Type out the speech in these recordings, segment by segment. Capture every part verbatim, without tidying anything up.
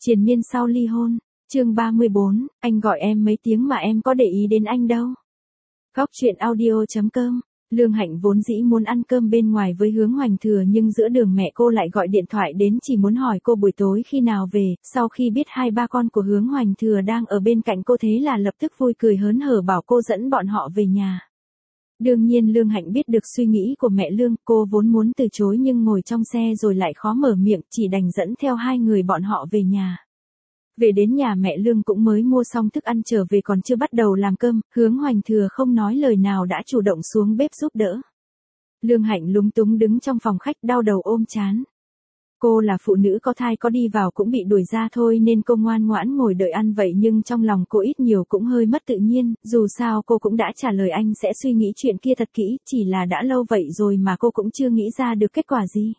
Triền miên sau ly hôn, chương ba mươi bốn, anh gọi em mấy tiếng mà em có để ý đến anh đâu. Góc truyện audio chấm com, Lương Hạnh vốn dĩ muốn ăn cơm bên ngoài với Hướng Hoành Thừa nhưng giữa đường mẹ cô lại gọi điện thoại đến chỉ muốn hỏi cô buổi tối khi nào về, sau khi biết hai ba con của Hướng Hoành Thừa đang ở bên cạnh cô thế là lập tức vui cười hớn hở bảo cô dẫn bọn họ về nhà. Đương nhiên Lương Hạnh biết được suy nghĩ của mẹ Lương, cô vốn muốn từ chối nhưng ngồi trong xe rồi lại khó mở miệng, chỉ đành dẫn theo hai người bọn họ về nhà. Về đến nhà mẹ Lương cũng mới mua xong thức ăn trở về còn chưa bắt đầu làm cơm, Hướng Hoành Thừa không nói lời nào đã chủ động xuống bếp giúp đỡ. Lương Hạnh lúng túng đứng trong phòng khách đau đầu ôm trán. Cô là phụ nữ có thai có đi vào cũng bị đuổi ra thôi nên cô ngoan ngoãn ngồi đợi ăn vậy nhưng trong lòng cô ít nhiều cũng hơi mất tự nhiên, dù sao cô cũng đã trả lời anh sẽ suy nghĩ chuyện kia thật kỹ, chỉ là đã lâu vậy rồi mà cô cũng chưa nghĩ ra được kết quả gì.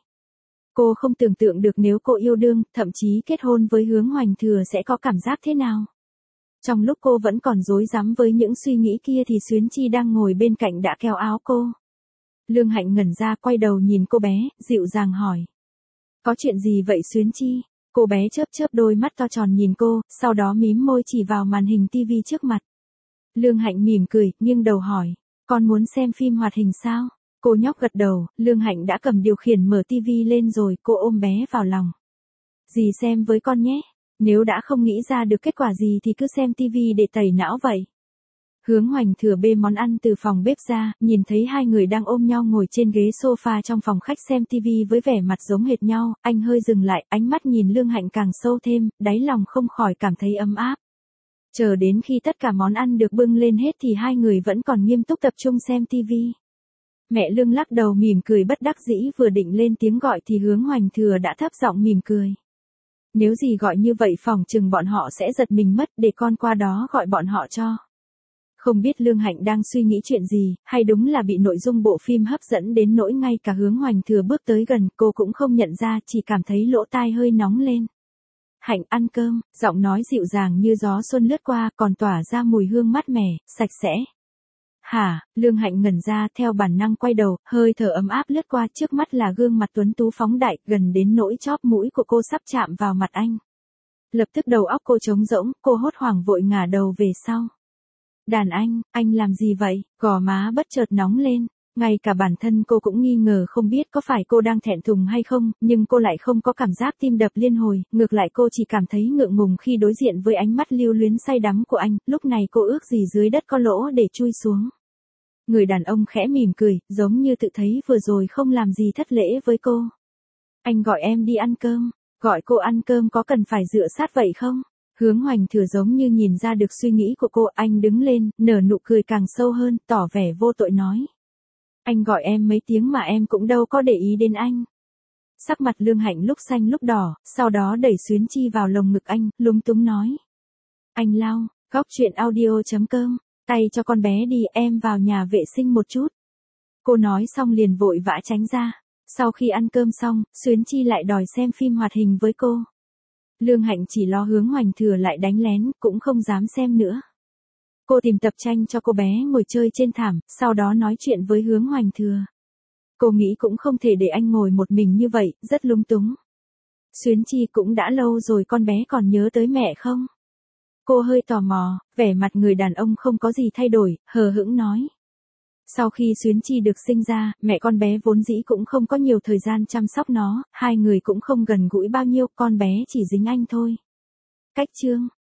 Cô không tưởng tượng được nếu cô yêu đương, thậm chí kết hôn với Hướng Hoành Thừa sẽ có cảm giác thế nào. Trong lúc cô vẫn còn rối rắm với những suy nghĩ kia thì Xuyến Chi đang ngồi bên cạnh đã kéo áo cô. Lương Hạnh ngẩn ra quay đầu nhìn cô bé, dịu dàng hỏi. Có chuyện gì vậy Xuyến Chi? Cô bé chớp chớp đôi mắt to tròn nhìn cô, sau đó mím môi chỉ vào màn hình tivi trước mặt. Lương Hạnh mỉm cười, nghiêng đầu hỏi. Con muốn xem phim hoạt hình sao? Cô nhóc gật đầu, Lương Hạnh đã cầm điều khiển mở tivi lên rồi, cô ôm bé vào lòng. Dì xem với con nhé, nếu đã không nghĩ ra được kết quả gì thì cứ xem tivi để tẩy não vậy. Hướng Hoành Thừa bê món ăn từ phòng bếp ra, nhìn thấy hai người đang ôm nhau ngồi trên ghế sofa trong phòng khách xem tivi với vẻ mặt giống hệt nhau, anh hơi dừng lại, ánh mắt nhìn Lương Hạnh càng sâu thêm, đáy lòng không khỏi cảm thấy ấm áp. Chờ đến khi tất cả món ăn được bưng lên hết thì hai người vẫn còn nghiêm túc tập trung xem tivi. Mẹ Lương lắc đầu mỉm cười bất đắc dĩ vừa định lên tiếng gọi thì Hướng Hoành Thừa đã thấp giọng mỉm cười. Nếu gì gọi như vậy phòng chừng bọn họ sẽ giật mình mất, để con qua đó gọi bọn họ cho. Không biết Lương Hạnh đang suy nghĩ chuyện gì, hay đúng là bị nội dung bộ phim hấp dẫn đến nỗi ngay cả Hướng Hoành Thừa bước tới gần cô cũng không nhận ra, chỉ cảm thấy lỗ tai hơi nóng lên. Hạnh ăn cơm, giọng nói dịu dàng như gió xuân lướt qua còn tỏa ra mùi hương mát mẻ, sạch sẽ. Hả, Lương Hạnh ngẩn ra theo bản năng quay đầu, hơi thở ấm áp lướt qua trước mắt là gương mặt tuấn tú phóng đại, gần đến nỗi chóp mũi của cô sắp chạm vào mặt anh. Lập tức đầu óc cô trống rỗng, cô hốt hoảng vội ngả đầu về sau. Đàn anh, anh làm gì vậy? Gò má bất chợt nóng lên, ngay cả bản thân cô cũng nghi ngờ không biết có phải cô đang thẹn thùng hay không, nhưng cô lại không có cảm giác tim đập liên hồi, ngược lại cô chỉ cảm thấy ngượng ngùng khi đối diện với ánh mắt lưu luyến say đắm của anh, lúc này cô ước gì dưới đất có lỗ để chui xuống. Người đàn ông khẽ mỉm cười, giống như tự thấy vừa rồi không làm gì thất lễ với cô. Anh gọi em đi ăn cơm, gọi cô ăn cơm có cần phải dựa sát vậy không? Hướng Hoành Thừa giống như nhìn ra được suy nghĩ của cô, anh đứng lên, nở nụ cười càng sâu hơn, tỏ vẻ vô tội nói. Anh gọi em mấy tiếng mà em cũng đâu có để ý đến anh. Sắc mặt Lương Hạnh lúc xanh lúc đỏ, sau đó đẩy Xuyến Chi vào lồng ngực anh, lúng túng nói. Anh Lau, góc truyện audio chấm com, tay cho con bé đi, em vào nhà vệ sinh một chút. Cô nói xong liền vội vã tránh ra. Sau khi ăn cơm xong, Xuyến Chi lại đòi xem phim hoạt hình với cô. Lương Hạnh chỉ lo Hướng Hoành Thừa lại đánh lén, cũng không dám xem nữa. Cô tìm tập tranh cho cô bé ngồi chơi trên thảm, sau đó nói chuyện với Hướng Hoành Thừa. Cô nghĩ cũng không thể để anh ngồi một mình như vậy, rất lung túng. Xuyến Chi cũng đã lâu rồi con bé còn nhớ tới mẹ không? Cô hơi tò mò, vẻ mặt người đàn ông không có gì thay đổi, hờ hững nói. Sau khi Xuyến Chi được sinh ra, mẹ con bé vốn dĩ cũng không có nhiều thời gian chăm sóc nó, hai người cũng không gần gũi bao nhiêu, con bé chỉ dính anh thôi. Cách chương.